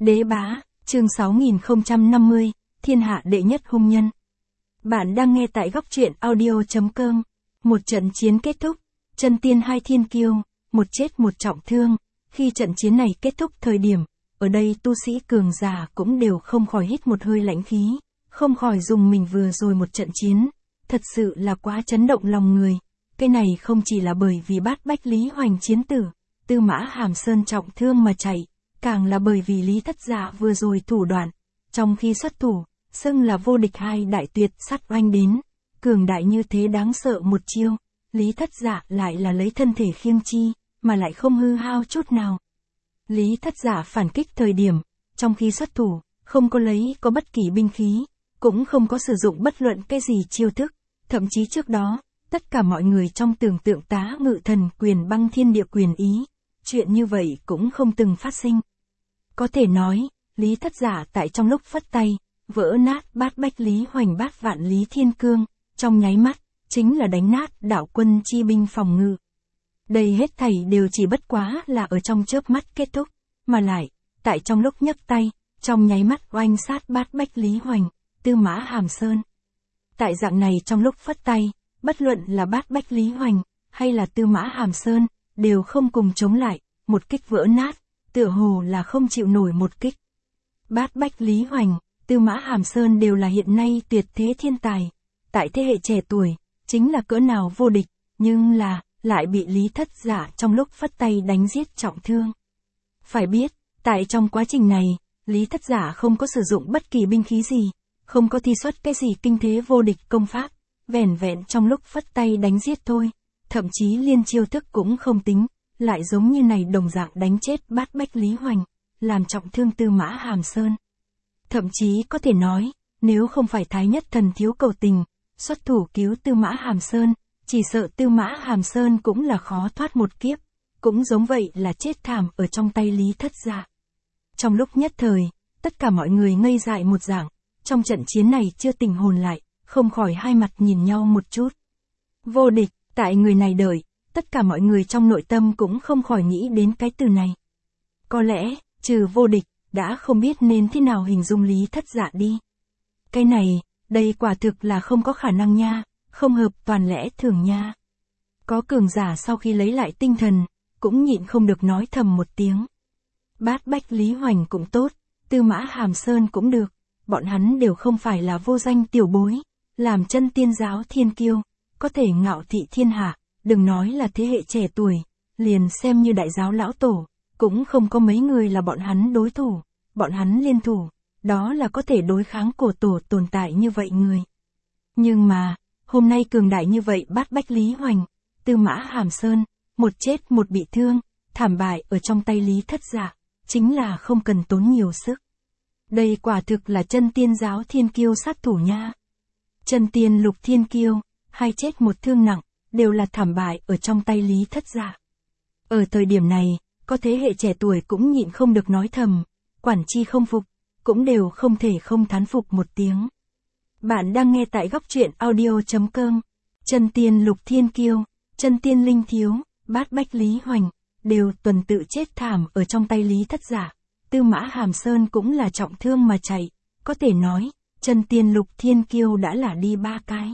Đế bá, chương 6050, thiên hạ đệ nhất hung nhân. Bạn đang nghe tại góc truyện audio.com. Một trận chiến kết thúc, chân tiên hai thiên kiêu, một chết một trọng thương. Khi trận chiến này kết thúc thời điểm, ở đây tu sĩ cường giả cũng đều không khỏi hít một hơi lãnh khí, không khỏi dùng mình vừa rồi một trận chiến. Thật sự là quá chấn động lòng người. Cái này không chỉ là bởi vì Bát Bách Lý Hoành chiến tử, Tư Mã Hàm Sơn trọng thương mà chạy, càng là bởi vì Lý Thất Dạ vừa rồi thủ đoạn, trong khi xuất thủ, xưng là vô địch hai đại tuyệt sát oanh đến, cường đại như thế đáng sợ một chiêu, Lý Thất Dạ lại là lấy thân thể khiêng chi, mà lại không hư hao chút nào. Lý Thất Dạ phản kích thời điểm, trong khi xuất thủ, không có lấy có bất kỳ binh khí, cũng không có sử dụng bất luận cái gì chiêu thức, thậm chí trước đó, tất cả mọi người trong tưởng tượng Tá Ngự Thần quyền băng thiên địa quyền ý, chuyện như vậy cũng không từng phát sinh. Có thể nói, Lý Thất Dạ tại trong lúc phất tay, vỡ nát Bát Bách Lý Hoành bát vạn Lý Thiên Cương, trong nháy mắt, chính là đánh nát đạo quân chi binh phòng ngự. Đây hết thảy đều chỉ bất quá là ở trong chớp mắt kết thúc, mà lại, tại trong lúc nhấc tay, trong nháy mắt oanh sát Bát Bách Lý Hoành, Tư Mã Hàm Sơn. Tại dạng này trong lúc phất tay, bất luận là Bát Bách Lý Hoành, hay là Tư Mã Hàm Sơn, đều không cùng chống lại, một kích vỡ nát, tựa hồ là không chịu nổi một kích. Bát Bách Lý Hoành, Tư Mã Hàm Sơn đều là hiện nay tuyệt thế thiên tài, tại thế hệ trẻ tuổi, chính là cỡ nào vô địch, nhưng là, lại bị Lý Thất Dạ trong lúc phất tay đánh giết trọng thương. Phải biết, tại trong quá trình này, Lý Thất Dạ không có sử dụng bất kỳ binh khí gì, không có thi xuất cái gì kinh thế vô địch công pháp, vẻn vẹn trong lúc phất tay đánh giết thôi, thậm chí liên chiêu thức cũng không tính, lại giống như này đồng dạng đánh chết Bát Bách Lý Hoành, làm trọng thương Tư Mã Hàm Sơn. Thậm chí có thể nói, nếu không phải Thái Nhất Thần thiếu cầu tình, xuất thủ cứu Tư Mã Hàm Sơn, chỉ sợ Tư Mã Hàm Sơn cũng là khó thoát một kiếp, cũng giống vậy là chết thảm ở trong tay Lý Thất Dạ. Trong lúc nhất thời, tất cả mọi người ngây dại một dạng, trong trận chiến này chưa tỉnh hồn lại, không khỏi hai mặt nhìn nhau một chút. Vô địch, tại người này đợi, tất cả mọi người trong nội tâm cũng không khỏi nghĩ đến cái từ này. Có lẽ, trừ vô địch, đã không biết nên thế nào hình dung Lý Thất Dạ đi. Cái này, đây quả thực là không có khả năng nha, không hợp toàn lẽ thường nha. Có cường giả sau khi lấy lại tinh thần, cũng nhịn không được nói thầm một tiếng. Bát Bách Lý Hoành cũng tốt, Tư Mã Hàm Sơn cũng được, bọn hắn đều không phải là vô danh tiểu bối, làm chân tiên giáo thiên kiêu, có thể ngạo thị thiên hạ, đừng nói là thế hệ trẻ tuổi, liền xem như đại giáo lão tổ, cũng không có mấy người là bọn hắn đối thủ, bọn hắn liên thủ, đó là có thể đối kháng cổ tổ tồn tại như vậy người. Nhưng mà, hôm nay cường đại như vậy Bát Bách Lý Hoành, Tư Mã Hàm Sơn, một chết một bị thương, thảm bại ở trong tay Lý Thất Dạ, chính là không cần tốn nhiều sức. Đây quả thực là chân tiên giáo thiên kiêu sát thủ nha. Chân tiên lục thiên kiêu, hai chết một thương nặng, đều là thảm bại ở trong tay Lý Thất Dạ. Ở thời điểm này, có thế hệ trẻ tuổi cũng nhịn không được nói thầm, quản chi không phục, cũng đều không thể không thán phục một tiếng. Bạn đang nghe tại góc truyện audio.com. Chân tiên lục thiên kiêu, chân tiên linh thiếu, Bát Bách Lý Hoành, đều tuần tự chết thảm ở trong tay Lý Thất Dạ. Tư Mã Hàm Sơn cũng là trọng thương mà chạy, có thể nói, chân tiên lục thiên kiêu đã là đi ba cái.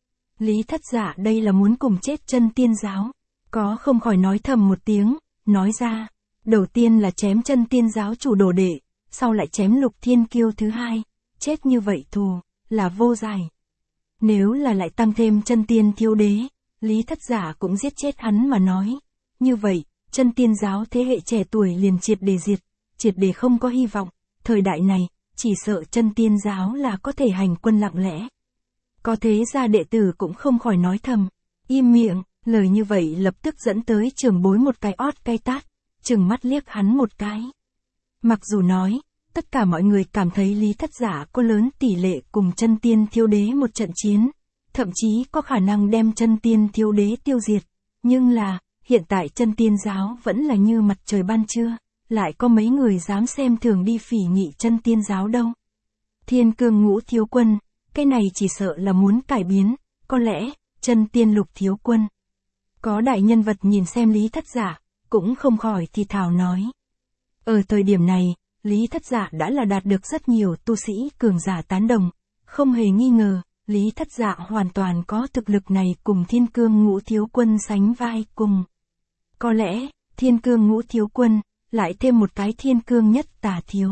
Lý Thất Dạ đây là muốn cùng chết chân tiên giáo, có không khỏi nói thầm một tiếng, nói ra, đầu tiên là chém chân tiên giáo chủ đồ đệ, sau lại chém lục thiên kiêu thứ hai, chết như vậy thù, là vô giải. Nếu là lại tăng thêm chân tiên thiếu đế, Lý Thất Dạ cũng giết chết hắn mà nói, như vậy, chân tiên giáo thế hệ trẻ tuổi liền triệt để diệt, triệt để không có hy vọng, thời đại này, chỉ sợ chân tiên giáo là có thể hành quân lặng lẽ. Có thế ra đệ tử cũng không khỏi nói thầm, im miệng, lời như vậy lập tức dẫn tới trưởng bối một cái ót cay tát, trừng mắt liếc hắn một cái. Mặc dù nói, tất cả mọi người cảm thấy Lý Thất Dạ có lớn tỷ lệ cùng chân tiên thiếu đế một trận chiến, thậm chí có khả năng đem chân tiên thiếu đế tiêu diệt, nhưng là, hiện tại chân tiên giáo vẫn là như mặt trời ban trưa, lại có mấy người dám xem thường đi phỉ nhị chân tiên giáo đâu. Thiên Cương Ngũ thiếu quân, cái này chỉ sợ là muốn cải biến, có lẽ, chân tiên lục thiếu quân. Có đại nhân vật nhìn xem Lý Thất Dạ, cũng không khỏi thì thào nói. Ở thời điểm này, Lý Thất Dạ đã là đạt được rất nhiều tu sĩ cường giả tán đồng, không hề nghi ngờ, Lý Thất Dạ hoàn toàn có thực lực này cùng Thiên Cương Ngũ Thiếu Quân sánh vai cùng. Có lẽ, Thiên Cương Ngũ Thiếu Quân, lại thêm một cái Thiên Cương Nhất Tà Thiếu.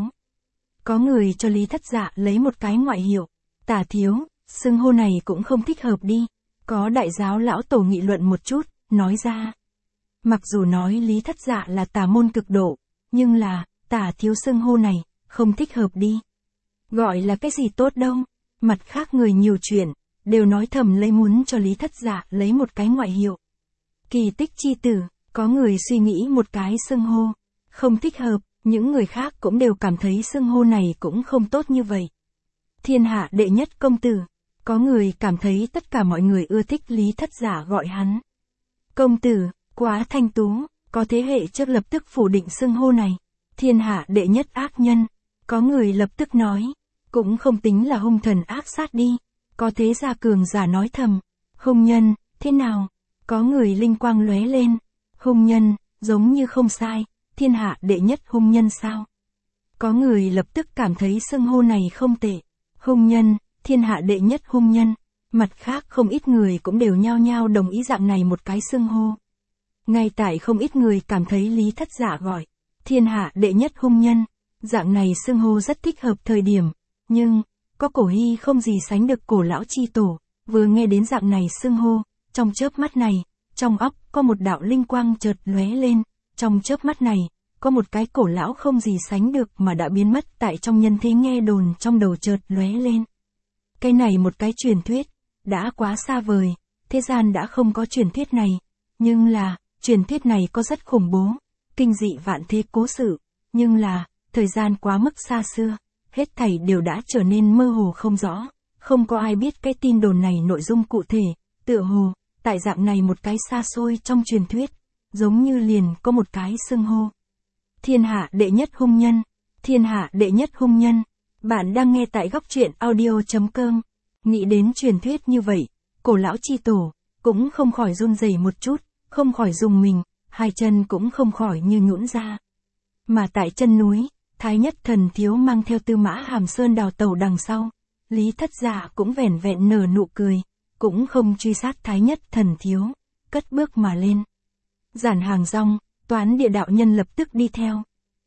Có người cho Lý Thất Dạ lấy một cái ngoại hiệu, Tà Thiếu, xưng hô này cũng không thích hợp đi. Có đại giáo lão tổ nghị luận một chút, nói ra. Mặc dù nói Lý Thất Dạ là tà môn cực độ, nhưng là, Tà Thiếu xưng hô này, không thích hợp đi. Gọi là cái gì tốt đâu. Mặt khác người nhiều chuyện, đều nói thầm lấy muốn cho Lý Thất Dạ lấy một cái ngoại hiệu. Kỳ tích chi tử, có người suy nghĩ một cái xưng hô, không thích hợp, những người khác cũng đều cảm thấy xưng hô này cũng không tốt như vậy. Thiên hạ đệ nhất công tử, có người cảm thấy tất cả mọi người ưa thích Lý Thất Dạ gọi hắn. Công tử, quá thanh tú, có thế hệ trước lập tức phủ định xưng hô này. Thiên hạ đệ nhất ác nhân, có người lập tức nói, cũng không tính là hung thần ác sát đi. Có thế gia cường giả nói thầm, hung nhân, thế nào? Có người linh quang lóe lên, hung nhân, giống như không sai, thiên hạ đệ nhất hung nhân sao? Có người lập tức cảm thấy xưng hô này không tệ, hung nhân, thiên hạ đệ nhất hung nhân. Mặt khác không ít người cũng đều nhao nhao đồng ý dạng này một cái xưng hô. Ngay tại không ít người cảm thấy Lý Thất Dạ gọi, thiên hạ đệ nhất hung nhân, dạng này xưng hô rất thích hợp thời điểm, nhưng, có cổ hy không gì sánh được cổ lão chi tổ, vừa nghe đến dạng này xưng hô, trong chớp mắt này, trong óc có một đạo linh quang chợt lóe lên, trong chớp mắt này, có một cái cổ lão không gì sánh được mà đã biến mất tại trong nhân thế nghe đồn trong đầu chợt lóe lên. Cái này một cái truyền thuyết, đã quá xa vời, thế gian đã không có truyền thuyết này, nhưng là, truyền thuyết này có rất khủng bố, kinh dị vạn thế cố sự, nhưng là, thời gian quá mức xa xưa, hết thảy đều đã trở nên mơ hồ không rõ, không có ai biết cái tin đồn này nội dung cụ thể, tựa hồ, tại dạng này một cái xa xôi trong truyền thuyết, giống như liền có một cái xưng hô. Thiên hạ đệ nhất hung nhân, thiên hạ đệ nhất hung nhân, bạn đang nghe tại góc truyện audio.com, nghĩ đến truyền thuyết như vậy, cổ lão chi tổ, cũng không khỏi run rẩy một chút, không khỏi rùng mình, hai chân cũng không khỏi như nhũn ra. Mà tại chân núi, Thái Nhất Thần Thiếu mang theo Tư Mã Hàm Sơn đào tẩu đằng sau, Lý Thất Dạ cũng vẻn vẹn nở nụ cười, cũng không truy sát Thái Nhất Thần Thiếu, cất bước mà lên. Giản Hàng Rong, Toán Địa đạo nhân lập tức đi theo.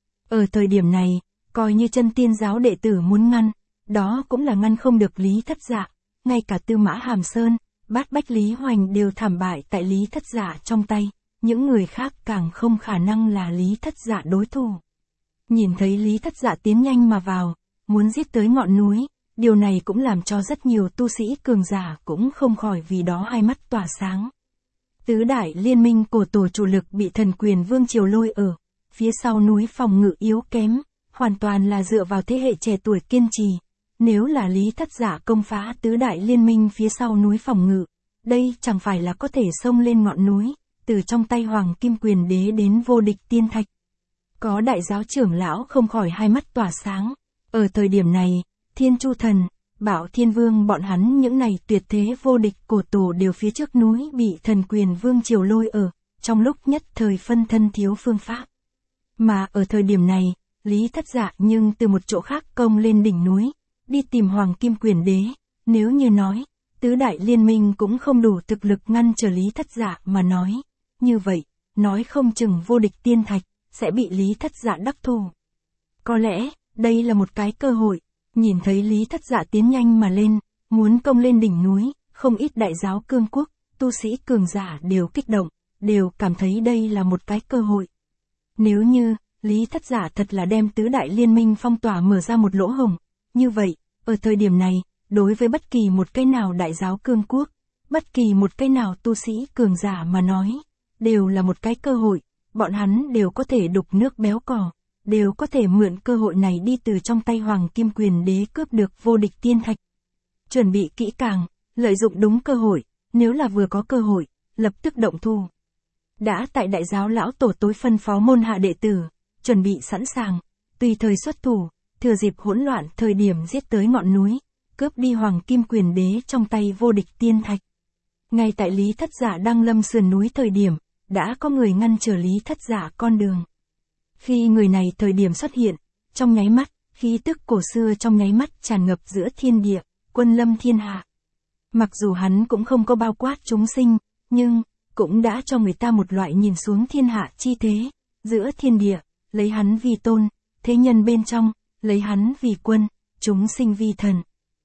Ở thời điểm này, coi như chân tiên giáo đệ tử muốn ngăn, đó cũng là ngăn không được Lý Thất Dạ, ngay cả Tư Mã Hàm Sơn, Bát Bách Lý Hoành đều thảm bại tại Lý Thất Dạ trong tay, những người khác càng không khả năng là Lý Thất Dạ đối thủ. Nhìn thấy Lý Thất Dạ tiến nhanh mà vào, muốn giết tới ngọn núi, điều này cũng làm cho rất nhiều tu sĩ cường giả cũng không khỏi vì đó hai mắt tỏa sáng. Tứ đại liên minh của tổ chủ lực bị Thần Quyền Vương Triều lôi ở phía sau núi phòng ngự yếu kém, hoàn toàn là dựa vào thế hệ trẻ tuổi kiên trì. Nếu là Lý Thất Dạ công phá tứ đại liên minh phía sau núi phòng ngự, đây chẳng phải là có thể xông lên ngọn núi, từ trong tay Hoàng Kim Quyền Đế đến vô địch tiên thạch. Có đại giáo trưởng lão không khỏi hai mắt tỏa sáng. Ở thời điểm này, Thiên Chu Thần, Bảo Thiên Vương bọn hắn những này tuyệt thế vô địch cổ tổ đều phía trước núi bị Thần Quyền Vương Triều lôi ở, trong lúc nhất thời phân thân thiếu phương pháp. Mà ở thời điểm này, Lý Thất Dạ nhưng từ một chỗ khác công lên đỉnh núi, đi tìm Hoàng Kim Quyền Đế. Nếu như nói, tứ đại liên minh cũng không đủ thực lực ngăn trở Lý Thất Dạ mà nói. Như vậy, nói không chừng vô địch tiên thạch, sẽ bị Lý Thất Dạ đắc thủ. Có lẽ, đây là một cái cơ hội, nhìn thấy Lý Thất Dạ tiến nhanh mà lên, muốn công lên đỉnh núi, không ít đại giáo cương quốc, tu sĩ cường giả đều kích động, đều cảm thấy đây là một cái cơ hội. Nếu như, Lý Thất Dạ thật là đem tứ đại liên minh phong tỏa mở ra một lỗ hổng, như vậy, ở thời điểm này, đối với bất kỳ một cái nào đại giáo cương quốc, bất kỳ một cái nào tu sĩ cường giả mà nói, đều là một cái cơ hội, bọn hắn đều có thể đục nước béo cò, đều có thể mượn cơ hội này đi từ trong tay Hoàng Kim Quyền Đế cướp được vô địch tiên thạch. Chuẩn bị kỹ càng, lợi dụng đúng cơ hội, nếu là vừa có cơ hội, lập tức động thủ. Đã tại đại giáo lão tổ tối phân phó môn hạ đệ tử, chuẩn bị sẵn sàng, tùy thời xuất thủ, thừa dịp hỗn loạn thời điểm giết tới ngọn núi, cướp đi Hoàng Kim Quyền Đế trong tay vô địch tiên thạch. Ngay tại Lý Thất Dạ đang lâm sườn núi thời điểm, đã có người ngăn trở Lý Thất Dạ con đường. Khi người này thời điểm xuất hiện, Trong nháy mắt, khí tức cổ xưa trong nháy mắt tràn ngập giữa thiên địa, quân lâm thiên hạ. Mặc dù hắn cũng không có bao quát chúng sinh, nhưng cũng đã cho người ta một loại nhìn xuống thiên hạ chi thế, giữa thiên địa, lấy hắn vì tôn, thế nhân bên trong, lấy hắn vì quân, chúng sinh vi thần.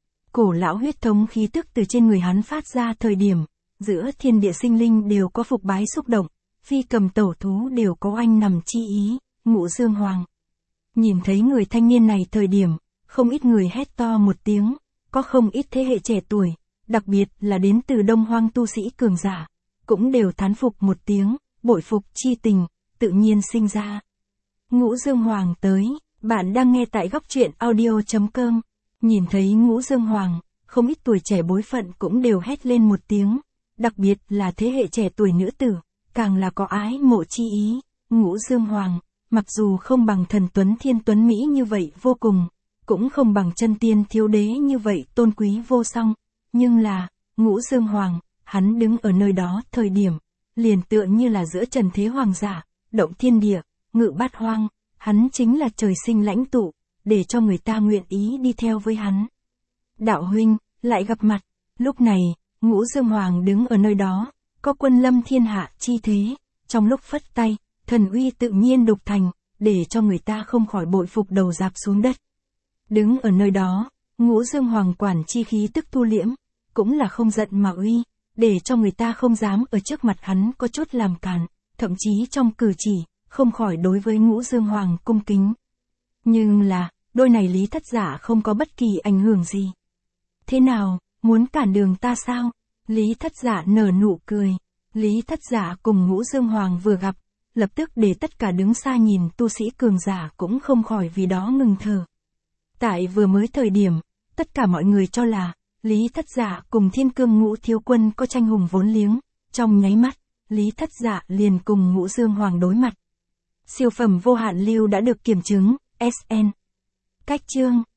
Cổ lão huyết thống khí tức từ trên người hắn phát ra thời điểm, giữa thiên địa sinh linh đều có phục bái xúc động, phi cầm tẩu thú đều có oanh nằm chi ý, Ngũ Dương Hoàng. Nhìn thấy người thanh niên này thời điểm, không ít người hét to một tiếng, có không ít thế hệ trẻ tuổi, đặc biệt là đến từ Đông Hoang tu sĩ cường giả, cũng đều thán phục một tiếng, bội phục chi tình, tự nhiên sinh ra. Ngũ Dương Hoàng tới, bạn đang nghe tại góc truyện audio.com. Nhìn thấy Ngũ Dương Hoàng, không ít tuổi trẻ bối phận cũng đều hét lên một tiếng, đặc biệt là thế hệ trẻ tuổi nữ tử, càng là có ái mộ chi ý. Ngũ Dương Hoàng, mặc dù không bằng thần tuấn thiên tuấn Mỹ như vậy vô cùng, cũng không bằng chân tiên thiếu đế như vậy tôn quý vô song, nhưng là, Ngũ Dương Hoàng, hắn đứng ở nơi đó thời điểm, liền tựa như là giữa trần thế hoàng giả, động thiên địa, ngự bát hoang, hắn chính là trời sinh lãnh tụ, để cho người ta nguyện ý đi theo với hắn. Đạo huynh, lại gặp mặt, lúc này, Ngũ Dương Hoàng đứng ở nơi đó, có quân lâm thiên hạ chi thế, trong lúc phất tay, thần uy tự nhiên đục thành, để cho người ta không khỏi bội phục đầu rạp xuống đất. Đứng ở nơi đó, Ngũ Dương Hoàng quản chi khí tức thu liễm, cũng là không giận mà uy, để cho người ta không dám ở trước mặt hắn có chút làm cản, thậm chí trong cử chỉ, không khỏi đối với Ngũ Dương Hoàng cung kính. Nhưng là, đôi này Lý Thất Giả không có bất kỳ ảnh hưởng gì. Thế nào, muốn cản đường ta sao? Lý Thất Giả nở nụ cười. Lý Thất Giả cùng Ngũ Dương Hoàng vừa gặp, lập tức để tất cả đứng xa nhìn tu sĩ cường giả cũng không khỏi vì đó ngừng thở. Tại vừa mới thời điểm, tất cả mọi người cho là, Lý Thất Giả cùng Thiên Cương Ngũ Thiếu Quân có tranh hùng vốn liếng, trong nháy mắt, Lý Thất Giả liền cùng Ngũ Dương Hoàng đối mặt. Siêu phẩm vô hạn lưu đã được kiểm chứng, SN. Cách chương